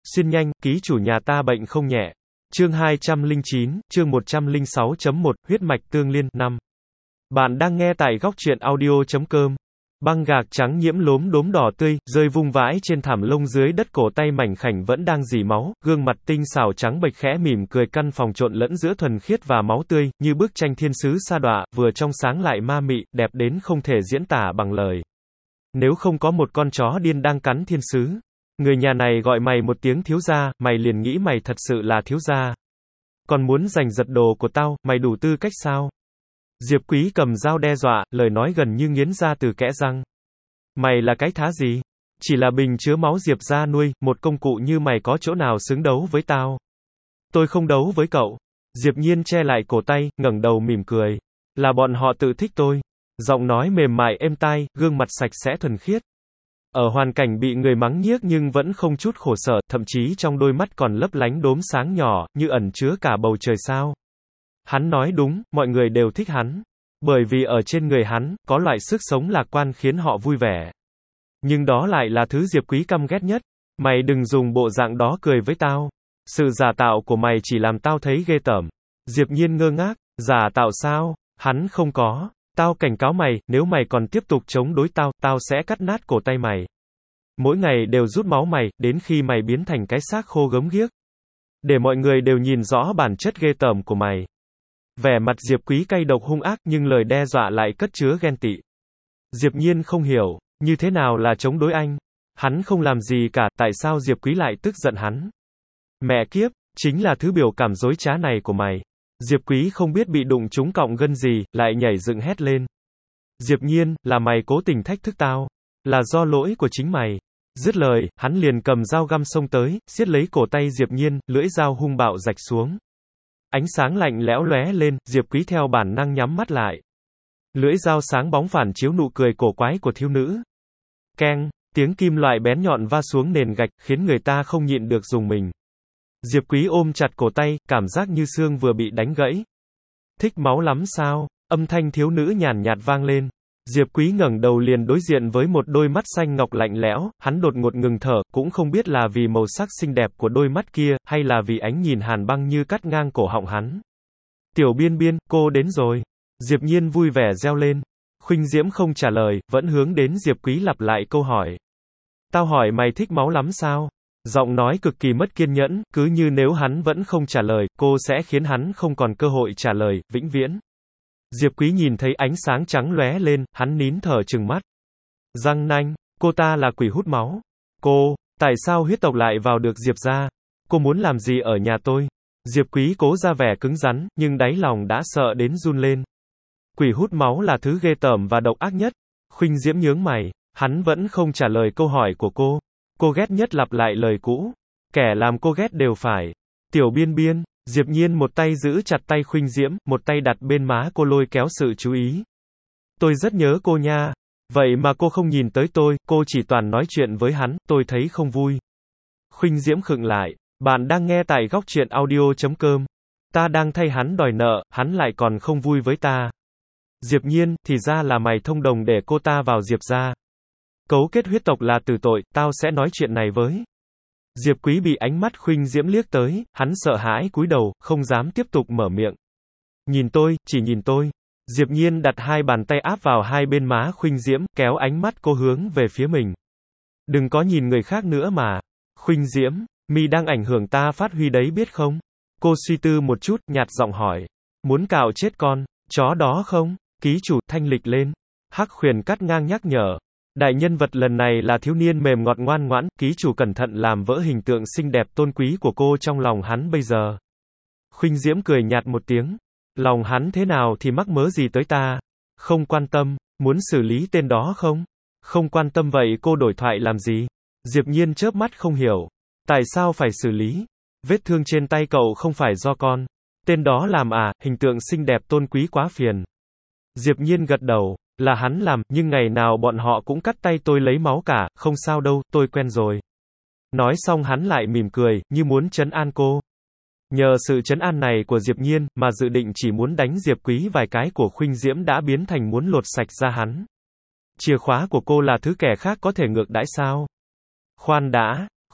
Xin nhanh, ký chủ nhà ta bệnh không nhẹ. Chương 209, chương 106.1, huyết mạch tương liên, 5. Bạn đang nghe tại góc truyện audio.com. Băng gạc trắng nhiễm lốm đốm đỏ tươi, rơi vung vãi trên thảm lông dưới đất, cổ tay mảnh khảnh vẫn đang rỉ máu, gương mặt tinh xảo trắng bệch khẽ mỉm cười, căn phòng trộn lẫn giữa thuần khiết và máu tươi, như bức tranh thiên sứ sa đọa, vừa trong sáng lại ma mị, đẹp đến không thể diễn tả bằng lời. Nếu không có một con chó điên đang cắn thiên sứ, người nhà này gọi mày một tiếng thiếu gia, mày liền nghĩ mày thật sự là thiếu gia. Còn muốn giành giật đồ của tao, mày đủ tư cách sao? Diệp Quý cầm dao đe dọa, lời nói gần như nghiến ra từ kẽ răng. Mày là cái thá gì? Chỉ là bình chứa máu Diệp gia nuôi, một công cụ như mày có chỗ nào xứng đấu với tao? Tôi không đấu với cậu. Diệp Nhiên che lại cổ tay, ngẩng đầu mỉm cười. Là bọn họ tự thích tôi. Giọng nói mềm mại êm tai, gương mặt sạch sẽ thuần khiết. Ở hoàn cảnh bị người mắng nhiếc nhưng vẫn không chút khổ sở, thậm chí trong đôi mắt còn lấp lánh đốm sáng nhỏ, như ẩn chứa cả bầu trời sao. Hắn nói đúng, mọi người đều thích hắn. Bởi vì ở trên người hắn, có loại sức sống lạc quan khiến họ vui vẻ. Nhưng đó lại là thứ Diệp Quý căm ghét nhất. Mày đừng dùng bộ dạng đó cười với tao. Sự giả tạo của mày chỉ làm tao thấy ghê tởm. Diệp Nhiên ngơ ngác, giả tạo sao? Hắn không có. Tao cảnh cáo mày, nếu mày còn tiếp tục chống đối tao, tao sẽ cắt nát cổ tay mày. Mỗi ngày đều rút máu mày, đến khi mày biến thành cái xác khô gớm ghiếc. Để mọi người đều nhìn rõ bản chất ghê tởm của mày. Vẻ mặt Diệp Quý cay độc hung ác, nhưng lời đe dọa lại cất chứa ghen tị. Diệp Nhiên không hiểu, như thế nào là chống đối anh? Hắn không làm gì cả, tại sao Diệp Quý lại tức giận hắn? Mẹ kiếp, chính là thứ biểu cảm dối trá này của mày. Diệp Quý không biết bị đụng trúng cọng gân gì, lại nhảy dựng hét lên. Diệp Nhiên, là mày cố tình thách thức tao. Là do lỗi của chính mày. Dứt lời, hắn liền cầm dao găm xông tới, siết lấy cổ tay Diệp Nhiên, lưỡi dao hung bạo rạch xuống. Ánh sáng lạnh lẽo lóe lên, Diệp Quý theo bản năng nhắm mắt lại. Lưỡi dao sáng bóng phản chiếu nụ cười cổ quái của thiếu nữ. Keng, tiếng kim loại bén nhọn va xuống nền gạch, khiến người ta không nhịn được rùng mình. Diệp Quý ôm chặt cổ tay, cảm giác như xương vừa bị đánh gãy. Thích máu lắm sao? Âm thanh thiếu nữ nhàn nhạt vang lên. Diệp Quý ngẩng đầu liền đối diện với một đôi mắt xanh ngọc lạnh lẽo, hắn đột ngột ngừng thở, cũng không biết là vì màu sắc xinh đẹp của đôi mắt kia, hay là vì ánh nhìn hàn băng như cắt ngang cổ họng hắn. Tiểu Biên Biên, cô đến rồi. Diệp Nhiên vui vẻ reo lên. Khuynh Diễm không trả lời, vẫn hướng đến Diệp Quý lặp lại câu hỏi. Tao hỏi mày thích máu lắm sao? Giọng nói cực kỳ mất kiên nhẫn, cứ như nếu hắn vẫn không trả lời, cô sẽ khiến hắn không còn cơ hội trả lời, vĩnh viễn. Diệp Quý nhìn thấy ánh sáng trắng lóe lên, hắn nín thở trừng mắt. Răng nanh, cô ta là quỷ hút máu. Cô, tại sao huyết tộc lại vào được Diệp gia? Cô muốn làm gì ở nhà tôi? Diệp Quý cố ra vẻ cứng rắn, nhưng đáy lòng đã sợ đến run lên. Quỷ hút máu là thứ ghê tởm và độc ác nhất. Khuynh Diễm nhướng mày, hắn vẫn không trả lời câu hỏi của cô. Cô ghét nhất lặp lại lời cũ. Kẻ làm cô ghét đều phải. Tiểu Biên Biên. Diệp Nhiên một tay giữ chặt tay Khuynh Diễm, một tay đặt bên má cô lôi kéo sự chú ý. Tôi rất nhớ cô nha. Vậy mà cô không nhìn tới tôi, cô chỉ toàn nói chuyện với hắn, tôi thấy không vui. Khuynh Diễm khựng lại. Bạn đang nghe tại góc truyện audio.com. Ta đang thay hắn đòi nợ, hắn lại còn không vui với ta. Diệp Nhiên, thì ra là mày thông đồng để cô ta vào Diệp gia. Cấu kết huyết tộc là tử tội, tao sẽ nói chuyện này với. Diệp Quý bị ánh mắt Khuynh Diễm liếc tới, hắn sợ hãi cúi đầu, không dám tiếp tục mở miệng. Nhìn tôi, chỉ nhìn tôi. Diệp Nhiên đặt hai bàn tay áp vào hai bên má Khuynh Diễm, kéo ánh mắt cô hướng về phía mình. Đừng có nhìn người khác nữa mà. Khuynh Diễm, mi đang ảnh hưởng ta phát huy đấy biết không? Cô suy tư một chút, nhạt giọng hỏi. Muốn cạo chết con chó đó không? Ký chủ, thanh lịch lên. Hắc Khuyển cắt ngang nhắc nhở. Đại nhân vật lần này là thiếu niên mềm ngọt ngoan ngoãn, ký chủ cẩn thận làm vỡ hình tượng xinh đẹp tôn quý của cô trong lòng hắn bây giờ. Khuynh Diễm cười nhạt một tiếng. Lòng hắn thế nào thì mắc mớ gì tới ta? Không quan tâm, muốn xử lý tên đó không? Không quan tâm vậy cô đổi thoại làm gì? Diệp Nhiên chớp mắt không hiểu. Tại sao phải xử lý? Vết thương trên tay cậu không phải do con. Tên đó làm à, hình tượng xinh đẹp tôn quý quá phiền. Diệp Nhiên gật đầu. Là hắn làm, nhưng ngày nào bọn họ cũng cắt tay tôi lấy máu cả, không sao đâu, tôi quen rồi. Nói xong hắn lại mỉm cười, như muốn trấn an cô. Nhờ sự trấn an này của Diệp Nhiên, mà dự định chỉ muốn đánh Diệp Quý vài cái của Khuynh Diễm đã biến thành muốn lột sạch da hắn. Chìa khóa của cô là thứ kẻ khác có thể ngược đãi sao? Khoan đã,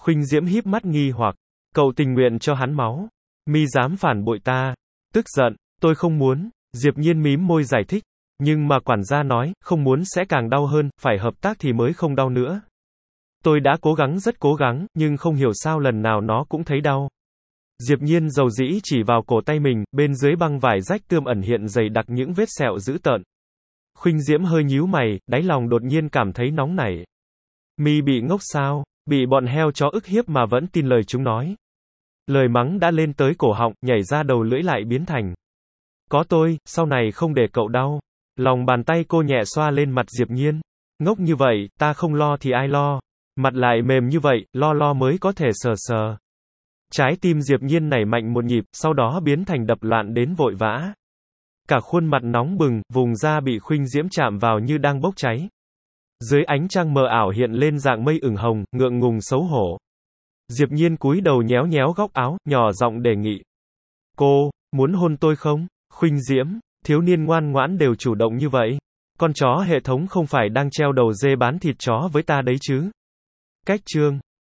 Khuynh Diễm híp mắt nghi hoặc. Cậu tình nguyện cho hắn máu. Mi dám phản bội ta. Tức giận. Tôi không muốn. Diệp Nhiên mím môi giải thích. Nhưng mà quản gia nói, không muốn sẽ càng đau hơn, phải hợp tác thì mới không đau nữa. Tôi đã cố gắng rất cố gắng, nhưng không hiểu sao lần nào nó cũng thấy đau. Diệp Nhiên dầu dĩ chỉ vào cổ tay mình, bên dưới băng vải rách tươm ẩn hiện dày đặc những vết sẹo dữ tợn. Khuynh Diễm hơi nhíu mày, đáy lòng đột nhiên cảm thấy nóng nảy. Mi bị ngốc sao? Bị bọn heo chó ức hiếp mà vẫn tin lời chúng nói. Lời mắng đã lên tới cổ họng, nhảy ra đầu lưỡi lại biến thành. Có tôi, sau này không để cậu đau. Lòng bàn tay cô nhẹ xoa lên mặt Diệp Nhiên. Ngốc như vậy, ta không lo thì ai lo. Mặt lại mềm như vậy, lo mới có thể sờ sờ. Trái tim Diệp Nhiên nảy mạnh một nhịp, sau đó biến thành đập loạn đến vội vã. Cả khuôn mặt nóng bừng, vùng da bị Khuynh Diễm chạm vào như đang bốc cháy. Dưới ánh trăng mờ ảo hiện lên dạng mây ửng hồng, ngượng ngùng xấu hổ. Diệp Nhiên cúi đầu nhéo nhéo góc áo, nhỏ giọng đề nghị. Cô, muốn hôn tôi không? Khuynh Diễm, thiếu niên ngoan ngoãn đều chủ động như vậy. Con chó hệ thống không phải đang treo đầu dê bán thịt chó với ta đấy chứ? Cách chương